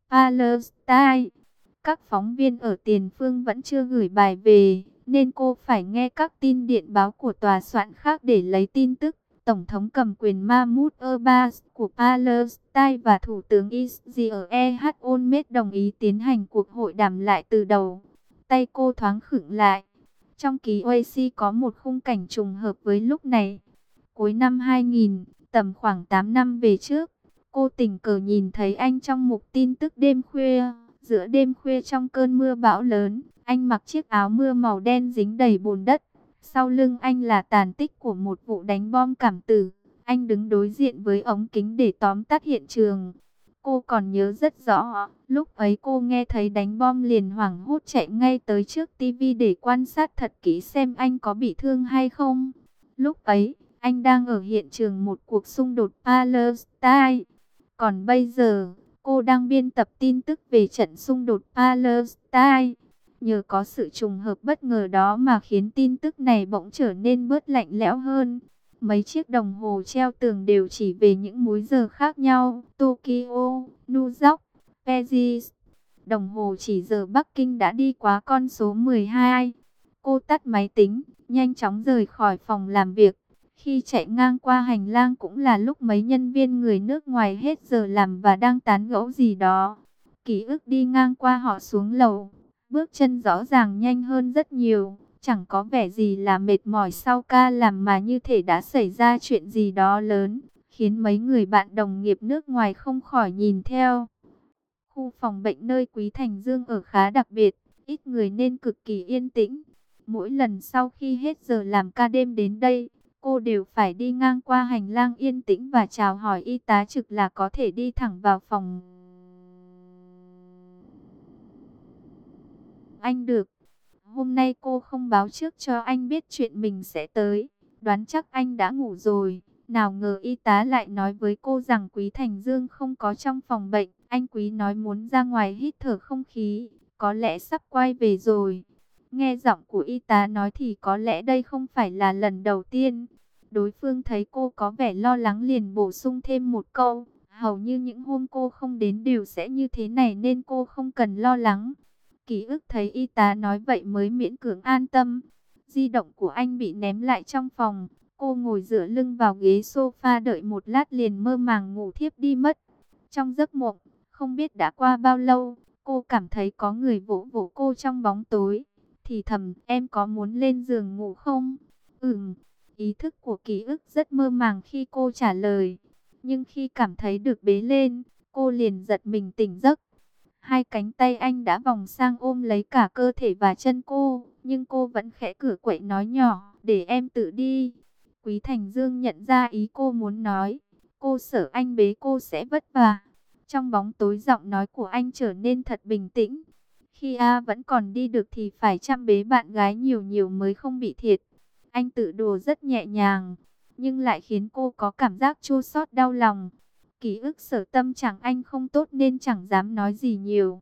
Palestine. Các phóng viên ở tiền phương vẫn chưa gửi bài về, nên cô phải nghe các tin điện báo của tòa soạn khác để lấy tin tức. Tổng thống cầm quyền Mahmoud Abbas của Palestine và Thủ tướng Israel Ehud Olmert đồng ý tiến hành cuộc hội đàm lại từ đầu. Tay cô thoáng khựng lại. Trong ký a xê có một khung cảnh trùng hợp với lúc này. Cuối năm hai nghìn, tầm khoảng tám năm về trước, cô tình cờ nhìn thấy anh trong mục tin tức đêm khuya. Giữa đêm khuya trong cơn mưa bão lớn, anh mặc chiếc áo mưa màu đen dính đầy bùn đất. Sau lưng anh là tàn tích của một vụ đánh bom cảm tử. Anh đứng đối diện với ống kính để tóm tắt hiện trường. Cô còn nhớ rất rõ, lúc ấy cô nghe thấy đánh bom liền hoảng hốt chạy ngay tới trước tivi để quan sát thật kỹ xem anh có bị thương hay không. Lúc ấy, anh đang ở hiện trường một cuộc xung đột Palestine. Còn bây giờ, cô đang biên tập tin tức về trận xung đột Palestine. Nhờ có sự trùng hợp bất ngờ đó mà khiến tin tức này bỗng trở nên bớt lạnh lẽo hơn. Mấy chiếc đồng hồ treo tường đều chỉ về những múi giờ khác nhau. Tokyo, New York, Paris. Đồng hồ chỉ giờ Bắc Kinh đã đi quá con số mười hai. Cô tắt máy tính, nhanh chóng rời khỏi phòng làm việc. Khi chạy ngang qua hành lang cũng là lúc mấy nhân viên người nước ngoài hết giờ làm và đang tán gẫu gì đó. Ký ức đi ngang qua họ xuống lầu. Bước chân rõ ràng nhanh hơn rất nhiều. Chẳng có vẻ gì là mệt mỏi sau ca làm mà như thể đã xảy ra chuyện gì đó lớn, khiến mấy người bạn đồng nghiệp nước ngoài không khỏi nhìn theo. Khu phòng bệnh nơi Quý Thành Dương ở khá đặc biệt, ít người nên cực kỳ yên tĩnh. Mỗi lần sau khi hết giờ làm ca đêm đến đây, cô đều phải đi ngang qua hành lang yên tĩnh và chào hỏi y tá trực là có thể đi thẳng vào phòng anh được. Hôm nay cô không báo trước cho anh biết chuyện mình sẽ tới, đoán chắc anh đã ngủ rồi. Nào ngờ y tá lại nói với cô rằng Quý Thành Dương không có trong phòng bệnh. Anh Quý nói muốn ra ngoài hít thở không khí, có lẽ sắp quay về rồi. Nghe giọng của y tá nói thì có lẽ đây không phải là lần đầu tiên. Đối phương thấy cô có vẻ lo lắng liền bổ sung thêm một câu, Hầu như những hôm cô không đến đều sẽ như thế này nên cô không cần lo lắng. Ký ức thấy y tá nói vậy mới miễn cưỡng an tâm. Di động của anh bị ném lại trong phòng. Cô ngồi dựa lưng vào ghế sofa đợi một lát liền mơ màng ngủ thiếp đi mất. Trong giấc mộng, không biết đã qua bao lâu, cô cảm thấy có người vỗ vỗ cô trong bóng tối. Thì thầm, em có muốn lên giường ngủ không? Ừm, ý thức của ký ức rất mơ màng khi cô trả lời. Nhưng khi cảm thấy được bế lên, cô liền giật mình tỉnh giấc. Hai cánh tay anh đã vòng sang ôm lấy cả cơ thể và chân cô, nhưng cô vẫn khẽ cửa quậy nói nhỏ, để em tự đi. Quý Thành Dương nhận ra ý cô muốn nói, cô sợ anh bế cô sẽ vất vả. Trong bóng tối giọng nói của anh trở nên thật bình tĩnh. Khi A vẫn còn đi được thì phải chăm bế bạn gái nhiều nhiều mới không bị thiệt. Anh tự đùa rất nhẹ nhàng, nhưng lại khiến cô có cảm giác chua xót đau lòng. Ký ức sở tâm trạng anh không tốt nên chẳng dám nói gì nhiều.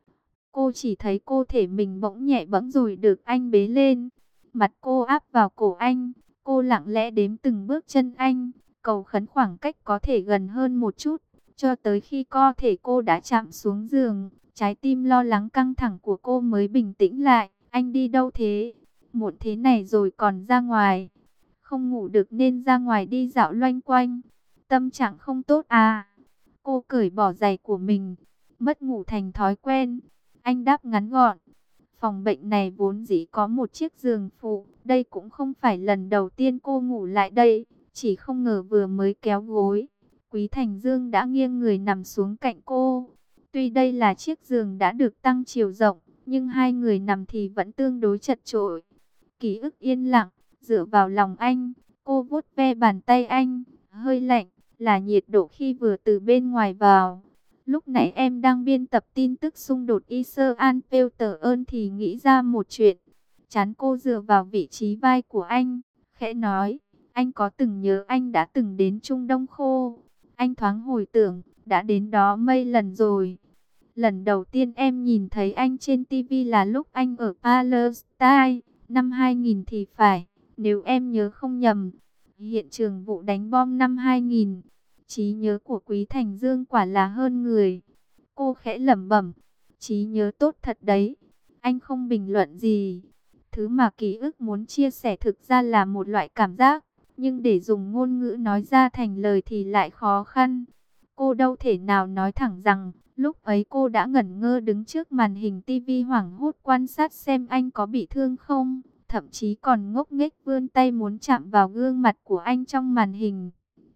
Cô chỉ thấy cô thể mình bỗng nhẹ bẫng rồi được anh bế lên. Mặt cô áp vào cổ anh. Cô lặng lẽ đếm từng bước chân anh. Cầu khấn khoảng cách có thể gần hơn một chút. Cho tới khi cơ thể cô đã chạm xuống giường. Trái tim lo lắng căng thẳng của cô mới bình tĩnh lại. Anh đi đâu thế? Muộn thế này rồi còn ra ngoài. Không ngủ được nên ra ngoài đi dạo loanh quanh. Tâm trạng không tốt à? Cô cởi bỏ giày của mình. Mất ngủ thành thói quen. Anh đáp ngắn gọn. Phòng bệnh này vốn dĩ có một chiếc giường phụ. Đây cũng không phải lần đầu tiên cô ngủ lại đây. Chỉ không ngờ vừa mới kéo gối, Quý Thành Dương đã nghiêng người nằm xuống cạnh cô. Tuy đây là chiếc giường đã được tăng chiều rộng, nhưng hai người nằm thì vẫn tương đối chật chội. Ký ức yên lặng, dựa vào lòng anh. Cô vuốt ve bàn tay anh. Hơi lạnh, là nhiệt độ khi vừa từ bên ngoài vào. Lúc nãy em đang biên tập tin tức xung đột Israel Palestine thì nghĩ ra một chuyện. Chán cô dựa vào vị trí vai của anh, khẽ nói, anh có từng nhớ anh đã từng đến Trung Đông khô? Anh thoáng hồi tưởng, đã đến đó mấy lần rồi. Lần đầu tiên em nhìn thấy anh trên ti vi là lúc anh ở Palestine, năm hai nghìn thì phải, nếu em nhớ không nhầm. Hiện trường vụ đánh bom năm hai nghìn. Trí nhớ của Quý Thành Dương quả là hơn người. Cô khẽ lẩm bẩm, trí nhớ tốt thật đấy. Anh không bình luận gì. Thứ mà ký ức muốn chia sẻ thực ra là một loại cảm giác, nhưng để dùng ngôn ngữ nói ra thành lời thì lại khó khăn. Cô đâu thể nào nói thẳng rằng, lúc ấy cô đã ngẩn ngơ đứng trước màn hình ti vi hoảng hốt quan sát xem anh có bị thương không. Thậm chí còn ngốc nghếch vươn tay muốn chạm vào gương mặt của anh trong màn hình.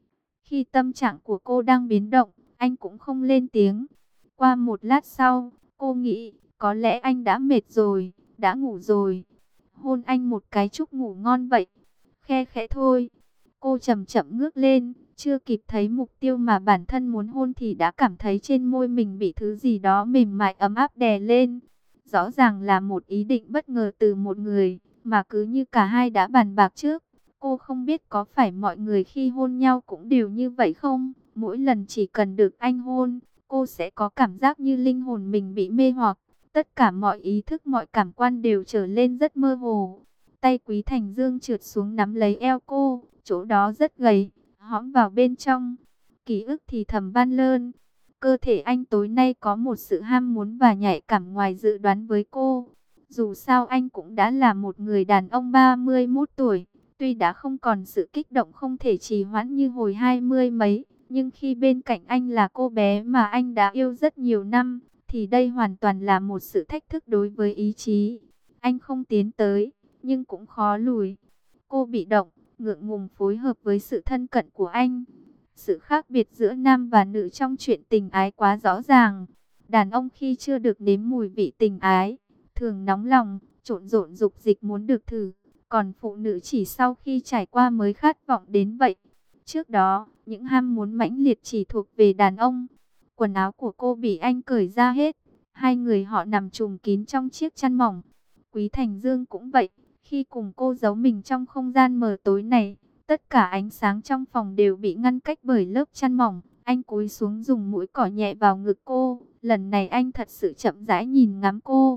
Khi tâm trạng của cô đang biến động, anh cũng không lên tiếng. Qua một lát sau, cô nghĩ, có lẽ anh đã mệt rồi, đã ngủ rồi. Hôn anh một cái chúc ngủ ngon vậy. Khe khẽ thôi. Cô chậm chậm ngước lên, chưa kịp thấy mục tiêu mà bản thân muốn hôn thì đã cảm thấy trên môi mình bị thứ gì đó mềm mại ấm áp đè lên. Rõ ràng là một ý định bất ngờ từ một người, mà cứ như cả hai đã bàn bạc trước. Cô không biết có phải mọi người khi hôn nhau cũng đều như vậy không? Mỗi lần chỉ cần được anh hôn, cô sẽ có cảm giác như linh hồn mình bị mê hoặc. Tất cả mọi ý thức, mọi cảm quan đều trở lên rất mơ hồ. Tay Quý Thành Dương trượt xuống nắm lấy eo cô, chỗ đó rất gầy, hõm vào bên trong. Ký ức thì thầm van lơn. Cơ thể anh tối nay có một sự ham muốn và nhạy cảm ngoài dự đoán với cô. Dù sao anh cũng đã là một người đàn ông ba mươi mốt tuổi. Tuy đã không còn sự kích động không thể trì hoãn như hồi hai mươi mấy, nhưng khi bên cạnh anh là cô bé mà anh đã yêu rất nhiều năm, thì đây hoàn toàn là một sự thách thức đối với ý chí. Anh không tiến tới, nhưng cũng khó lùi. Cô bị động, ngượng ngùng phối hợp với sự thân cận của anh. Sự khác biệt giữa nam và nữ trong chuyện tình ái quá rõ ràng. Đàn ông khi chưa được nếm mùi vị tình ái, thường nóng lòng, trộn rộn dục dịch muốn được thử. Còn phụ nữ chỉ sau khi trải qua mới khát vọng đến vậy. Trước đó, những ham muốn mãnh liệt chỉ thuộc về đàn ông. Quần áo của cô bị anh cởi ra hết. Hai người họ nằm trùm kín trong chiếc chăn mỏng. Quý Thành Dương cũng vậy. Khi cùng cô giấu mình trong không gian mờ tối này, tất cả ánh sáng trong phòng đều bị ngăn cách bởi lớp chăn mỏng. Anh cúi xuống dùng mũi cỏ nhẹ vào ngực cô. Lần này anh thật sự chậm rãi nhìn ngắm cô.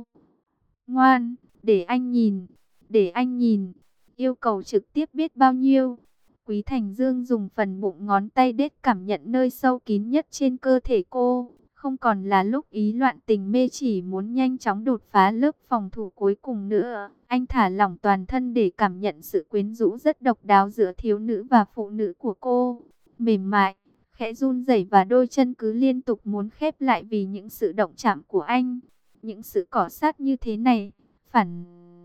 Ngoan, để anh nhìn. Để anh nhìn. Yêu cầu trực tiếp biết bao nhiêu. Quý Thành Dương dùng phần bụng ngón tay đết cảm nhận nơi sâu kín nhất trên cơ thể cô. Không còn là lúc ý loạn tình mê, chỉ muốn nhanh chóng đột phá lớp phòng thủ cuối cùng nữa. Anh thả lỏng toàn thân để cảm nhận sự quyến rũ rất độc đáo giữa thiếu nữ và phụ nữ của cô. Mềm mại, khẽ run rẩy và đôi chân cứ liên tục muốn khép lại vì những sự động chạm của anh. Những sự cọ sát như thế này, phản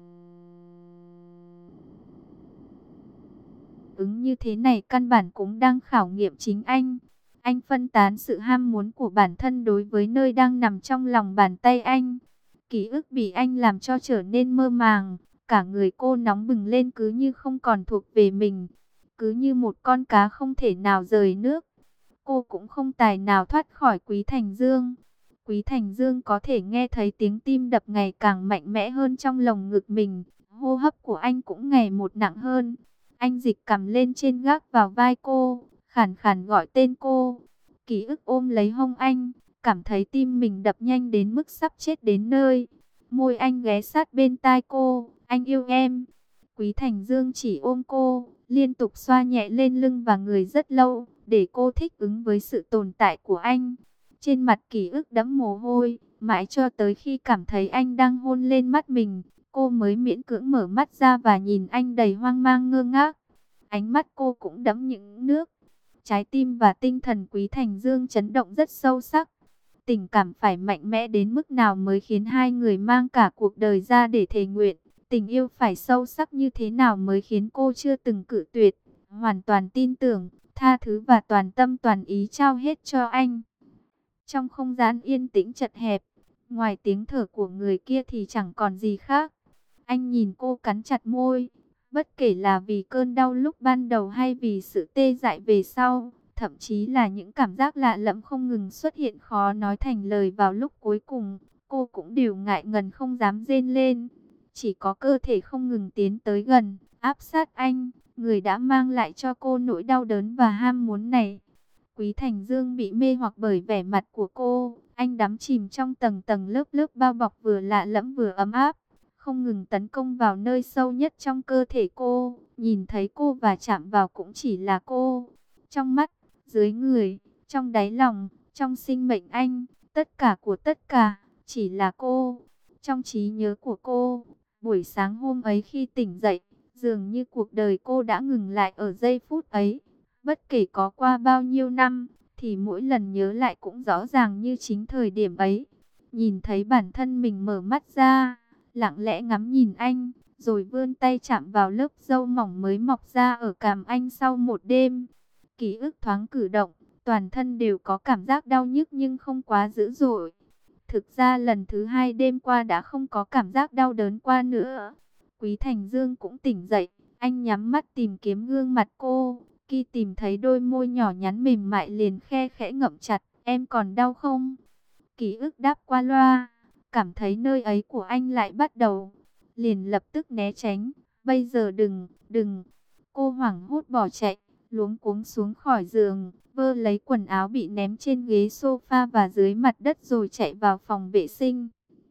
ứng như thế này căn bản cũng đang khảo nghiệm chính anh. Anh phân tán sự ham muốn của bản thân đối với nơi đang nằm trong lòng bàn tay anh. Ký ức bị anh làm cho trở nên mơ màng. Cả người cô nóng bừng lên cứ như không còn thuộc về mình. Cứ như một con cá không thể nào rời nước. Cô cũng không tài nào thoát khỏi Quý Thành Dương. Quý Thành Dương có thể nghe thấy tiếng tim đập ngày càng mạnh mẽ hơn trong lồng ngực mình. Hô hấp của anh cũng ngày một nặng hơn. Anh dịch cằm lên trên gác vào vai cô, khàn khàn gọi tên cô. Ký ức ôm lấy hông anh, cảm thấy tim mình đập nhanh đến mức sắp chết đến nơi. Môi anh ghé sát bên tai cô, anh yêu em. Quý Thành Dương chỉ ôm cô, liên tục xoa nhẹ lên lưng và người rất lâu, để cô thích ứng với sự tồn tại của anh. Trên mặt Ký ức đẫm mồ hôi, mãi cho tới khi cảm thấy anh đang hôn lên mắt mình, cô mới miễn cưỡng mở mắt ra và nhìn anh đầy hoang mang ngơ ngác. Ánh mắt cô cũng đẫm những nước. Trái tim và tinh thần Quý Thành Dương chấn động rất sâu sắc. Tình cảm phải mạnh mẽ đến mức nào mới khiến hai người mang cả cuộc đời ra để thề nguyện. Tình yêu phải sâu sắc như thế nào mới khiến cô chưa từng cự tuyệt, hoàn toàn tin tưởng, tha thứ và toàn tâm toàn ý trao hết cho anh. Trong không gian yên tĩnh chật hẹp, ngoài tiếng thở của người kia thì chẳng còn gì khác. Anh nhìn cô cắn chặt môi, bất kể là vì cơn đau lúc ban đầu hay vì sự tê dại về sau, thậm chí là những cảm giác lạ lẫm không ngừng xuất hiện khó nói thành lời vào lúc cuối cùng, cô cũng đều ngại ngần không dám rên lên. Chỉ có cơ thể không ngừng tiến tới gần, áp sát anh, người đã mang lại cho cô nỗi đau đớn và ham muốn này. Quý Thành Dương bị mê hoặc bởi vẻ mặt của cô, anh đắm chìm trong tầng tầng lớp lớp bao bọc vừa lạ lẫm vừa ấm áp, không ngừng tấn công vào nơi sâu nhất trong cơ thể cô, nhìn thấy cô và chạm vào cũng chỉ là cô. Trong mắt, dưới người, trong đáy lòng, trong sinh mệnh anh, tất cả của tất cả, chỉ là cô. Trong trí nhớ của cô, buổi sáng hôm ấy khi tỉnh dậy, dường như cuộc đời cô đã ngừng lại ở giây phút ấy. Bất kể có qua bao nhiêu năm, thì mỗi lần nhớ lại cũng rõ ràng như chính thời điểm ấy. Nhìn thấy bản thân mình mở mắt ra, lặng lẽ ngắm nhìn anh, rồi vươn tay chạm vào lớp râu mỏng mới mọc ra ở cằm anh sau một đêm. Ký ức thoáng cử động, toàn thân đều có cảm giác đau nhức nhưng không quá dữ dội. Thực ra lần thứ hai đêm qua đã không có cảm giác đau đớn qua nữa. Quý Thành Dương cũng tỉnh dậy, anh nhắm mắt tìm kiếm gương mặt cô. Khi tìm thấy đôi môi nhỏ nhắn mềm mại liền khe khẽ ngậm chặt, em còn đau không? Ký ức đáp qua loa, cảm thấy nơi ấy của anh lại bắt đầu, liền lập tức né tránh, bây giờ đừng, đừng. Cô hoảng hốt bỏ chạy, luống cuống xuống khỏi giường, vơ lấy quần áo bị ném trên ghế sofa và dưới mặt đất rồi chạy vào phòng vệ sinh.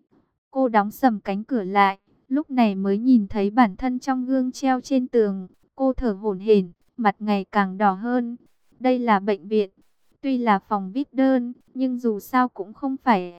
Cô đóng sầm cánh cửa lại, lúc này mới nhìn thấy bản thân trong gương treo trên tường, cô thở hổn hển, mặt ngày càng đỏ hơn. Đây là bệnh viện, tuy là phòng vê i pê đơn, nhưng dù sao cũng không phải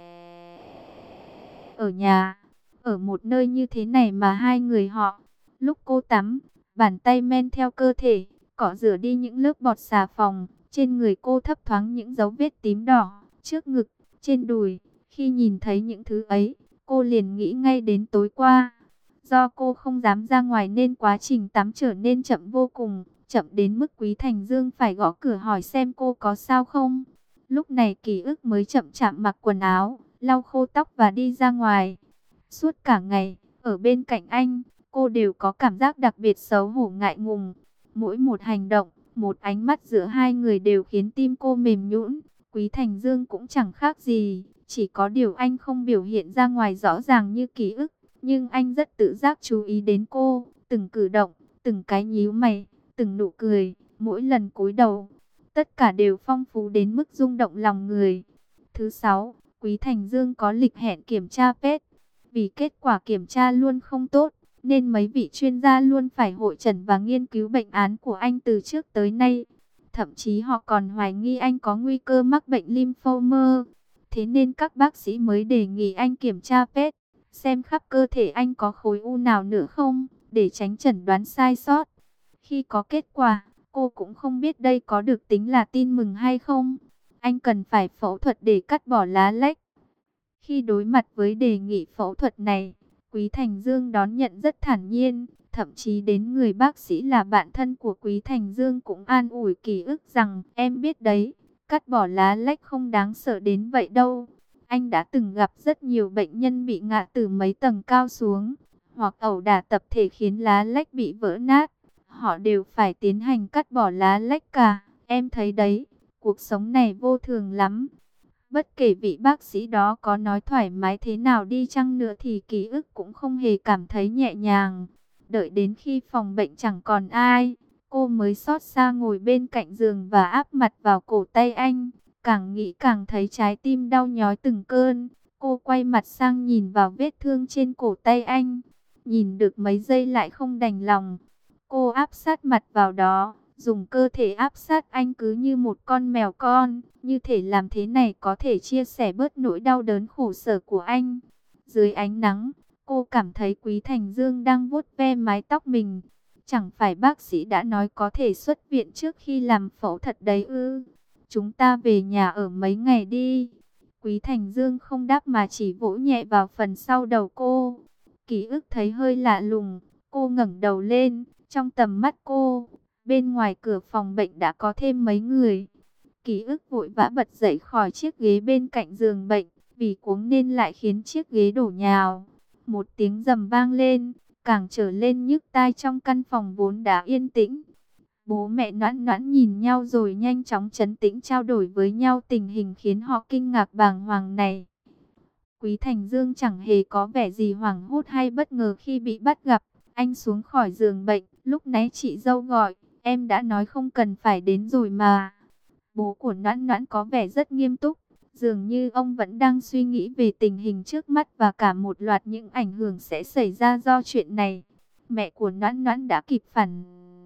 ở nhà. Ở một nơi như thế này mà hai người họ, lúc cô tắm, bàn tay men theo cơ thể, cọ rửa đi những lớp bọt xà phòng, trên người cô thấp thoáng những dấu vết tím đỏ, trước ngực, trên đùi. Khi nhìn thấy những thứ ấy, cô liền nghĩ ngay đến tối qua. Do cô không dám ra ngoài nên quá trình tắm trở nên chậm vô cùng, chậm đến mức Quý Thành Dương phải gõ cửa hỏi xem cô có sao không. Lúc này Ký ức mới chậm chạp mặc quần áo, lau khô tóc và đi ra ngoài. Suốt cả ngày, ở bên cạnh anh, cô đều có cảm giác đặc biệt xấu hổ ngại ngùng. Mỗi một hành động, một ánh mắt giữa hai người đều khiến tim cô mềm nhũn. Quý Thành Dương cũng chẳng khác gì, chỉ có điều anh không biểu hiện ra ngoài rõ ràng như Ký ức. Nhưng anh rất tự giác chú ý đến cô, từng cử động, từng cái nhíu mày, từng nụ cười, mỗi lần cúi đầu. Tất cả đều phong phú đến mức rung động lòng người. Thứ sáu, Quý Thành Dương có lịch hẹn kiểm tra pê e tê. Vì kết quả kiểm tra luôn không tốt, nên mấy vị chuyên gia luôn phải hội chẩn và nghiên cứu bệnh án của anh từ trước tới nay. Thậm chí họ còn hoài nghi anh có nguy cơ mắc bệnh lymphoma. Thế nên các bác sĩ mới đề nghị anh kiểm tra pét, xem khắp cơ thể anh có khối u nào nữa không, để tránh chẩn đoán sai sót. Khi có kết quả, cô cũng không biết đây có được tính là tin mừng hay không. Anh cần phải phẫu thuật để cắt bỏ lá lách. Khi đối mặt với đề nghị phẫu thuật này, Quý Thành Dương đón nhận rất thản nhiên. Thậm chí đến người bác sĩ là bạn thân của Quý Thành Dương cũng an ủi Ký Ức rằng em biết đấy, cắt bỏ lá lách không đáng sợ đến vậy đâu. Anh đã từng gặp rất nhiều bệnh nhân bị ngã từ mấy tầng cao xuống, hoặc ẩu đả tập thể khiến lá lách bị vỡ nát. Họ đều phải tiến hành cắt bỏ lá lách cả. Em thấy đấy, cuộc sống này vô thường lắm. Bất kể vị bác sĩ đó có nói thoải mái thế nào đi chăng nữa thì Ký Ức cũng không hề cảm thấy nhẹ nhàng. Đợi đến khi phòng bệnh chẳng còn ai, cô mới xót xa ngồi bên cạnh giường và áp mặt vào cổ tay anh. Càng nghĩ càng thấy trái tim đau nhói từng cơn. Cô quay mặt sang nhìn vào vết thương trên cổ tay anh. Nhìn được mấy giây lại không đành lòng. Cô áp sát mặt vào đó, dùng cơ thể áp sát anh cứ như một con mèo con. Như thể làm thế này có thể chia sẻ bớt nỗi đau đớn khổ sở của anh. Dưới ánh nắng, cô cảm thấy Quý Thành Dương đang vuốt ve mái tóc mình. Chẳng phải bác sĩ đã nói có thể xuất viện trước khi làm phẫu thuật đấy ư? Chúng ta về nhà ở mấy ngày đi. Quý Thành Dương không đáp mà chỉ vỗ nhẹ vào phần sau đầu cô. Ký Ức thấy hơi lạ lùng. Cô ngẩng đầu lên. Trong tầm mắt cô, bên ngoài cửa phòng bệnh đã có thêm mấy người. Ký Ức vội vã bật dậy khỏi chiếc ghế bên cạnh giường bệnh. Vì cuống nên lại khiến chiếc ghế đổ nhào. Một tiếng rầm vang lên, càng trở lên nhức tai trong căn phòng vốn đã yên tĩnh. Bố mẹ Noãn Noãn nhìn nhau rồi nhanh chóng trấn tĩnh trao đổi với nhau tình hình khiến họ kinh ngạc bàng hoàng này. Quý Thành Dương chẳng hề có vẻ gì hoảng hốt hay bất ngờ khi bị bắt gặp. Anh xuống khỏi giường bệnh, lúc nãy chị dâu gọi, em đã nói không cần phải đến rồi mà. Bố của Noãn Noãn có vẻ rất nghiêm túc. Dường như ông vẫn đang suy nghĩ về tình hình trước mắt và cả một loạt những ảnh hưởng sẽ xảy ra do chuyện này. Mẹ của Noãn Noãn đã kịp phản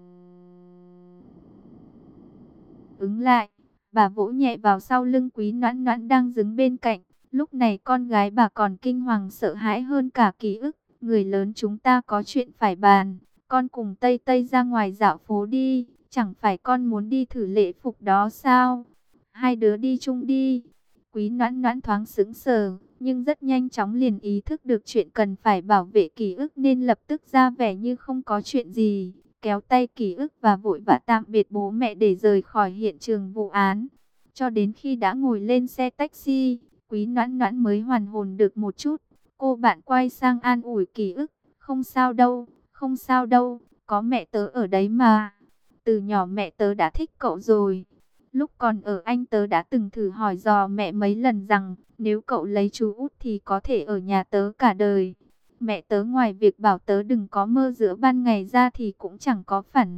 ứng lại. Bà vỗ nhẹ vào sau lưng Quý Noãn Noãn đang đứng bên cạnh. Lúc này con gái bà còn kinh hoàng sợ hãi hơn cả Ký Ức. Người lớn chúng ta có chuyện phải bàn. Con cùng Tây Tây ra ngoài dạo phố đi. Chẳng phải con muốn đi thử lễ phục đó sao? Hai đứa đi chung đi. Quý Noãn Noãn thoáng sững sờ, nhưng rất nhanh chóng liền ý thức được chuyện cần phải bảo vệ Ký Ức nên lập tức ra vẻ như không có chuyện gì, kéo tay Ký Ức và vội vã tạm biệt bố mẹ để rời khỏi hiện trường vụ án. Cho đến khi đã ngồi lên xe taxi, Quý Noãn Noãn mới hoàn hồn được một chút. Cô bạn quay sang an ủi Ký Ức, không sao đâu, không sao đâu, có mẹ tớ ở đấy mà. Từ nhỏ mẹ tớ đã thích cậu rồi. Lúc còn ở Anh tớ đã từng thử hỏi dò mẹ mấy lần rằng nếu cậu lấy chú út thì có thể ở nhà tớ cả đời. Mẹ tớ ngoài việc bảo tớ đừng có mơ giữa ban ngày ra thì cũng chẳng có phản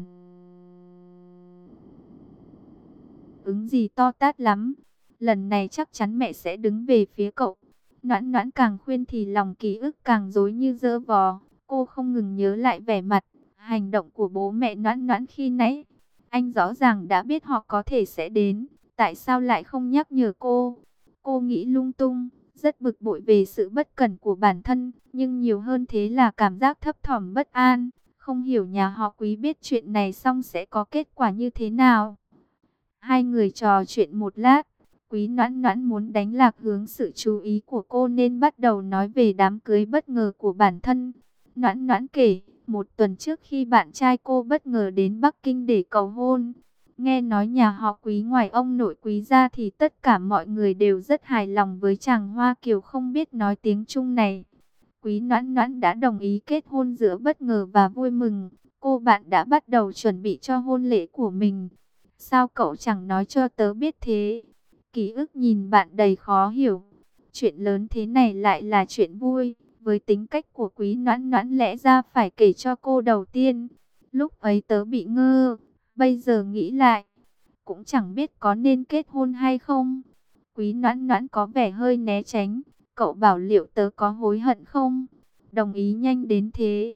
ứng gì to tát lắm. Lần này chắc chắn mẹ sẽ đứng về phía cậu. Noãn Noãn càng khuyên thì lòng Ký Ức càng rối như dơ vò. Cô không ngừng nhớ lại vẻ mặt, hành động của bố mẹ Noãn Noãn khi nãy. Anh rõ ràng đã biết họ có thể sẽ đến, tại sao lại không nhắc nhở cô? Cô nghĩ lung tung, rất bực bội về sự bất cẩn của bản thân, nhưng nhiều hơn thế là cảm giác thấp thỏm bất an. Không hiểu nhà họ Quý biết chuyện này xong sẽ có kết quả như thế nào. Hai người trò chuyện một lát, Quý Noãn Noãn muốn đánh lạc hướng sự chú ý của cô nên bắt đầu nói về đám cưới bất ngờ của bản thân. Noãn Noãn kể, một tuần trước khi bạn trai cô bất ngờ đến Bắc Kinh để cầu hôn. Nghe nói nhà họ Quý ngoài ông nội Quý ra thì tất cả mọi người đều rất hài lòng với chàng Hoa Kiều không biết nói tiếng Trung này. Quý Noãn Noãn đã đồng ý kết hôn giữa bất ngờ và vui mừng. Cô bạn đã bắt đầu chuẩn bị cho hôn lễ của mình. Sao cậu chẳng nói cho tớ biết thế? Ký Ức nhìn bạn đầy khó hiểu. Chuyện lớn thế này lại là chuyện vui. Với tính cách của Quý Noãn Noãn lẽ ra phải kể cho cô đầu tiên. Lúc ấy tớ bị ngơ. Bây giờ nghĩ lại, cũng chẳng biết có nên kết hôn hay không. Quý Noãn Noãn có vẻ hơi né tránh. Cậu bảo liệu tớ có hối hận không? Đồng ý nhanh đến thế.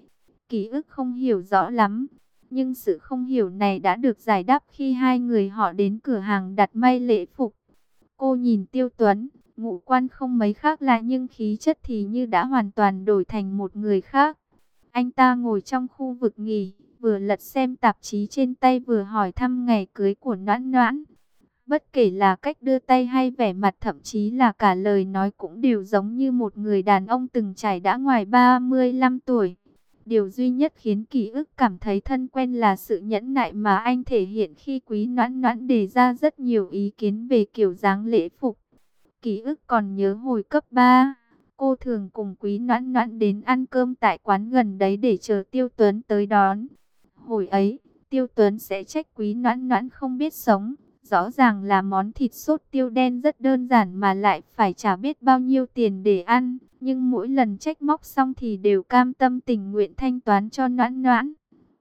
Ký ức không hiểu rõ lắm, nhưng sự không hiểu này đã được giải đáp khi hai người họ đến cửa hàng đặt may lễ phục. Cô nhìn Tiêu Tuấn, ngũ quan không mấy khác lạ nhưng khí chất thì như đã hoàn toàn đổi thành một người khác. Anh ta ngồi trong khu vực nghỉ, vừa lật xem tạp chí trên tay vừa hỏi thăm ngày cưới của Noãn Noãn. Bất kể là cách đưa tay hay vẻ mặt, thậm chí là cả lời nói cũng đều giống như một người đàn ông từng trải đã ngoài ba mươi lăm tuổi. Điều duy nhất khiến Ký ức cảm thấy thân quen là sự nhẫn nại mà anh thể hiện khi Quý Noãn Noãn đề ra rất nhiều ý kiến về kiểu dáng lễ phục. Ký ức còn nhớ hồi cấp ba, cô thường cùng Quý Noãn Noãn đến ăn cơm tại quán gần đấy để chờ Tiêu Tuấn tới đón. Hồi ấy, Tiêu Tuấn sẽ trách Quý Noãn Noãn không biết sống. Rõ ràng là món thịt sốt tiêu đen rất đơn giản mà lại phải trả biết bao nhiêu tiền để ăn. Nhưng mỗi lần trách móc xong thì đều cam tâm tình nguyện thanh toán cho Noãn Noãn.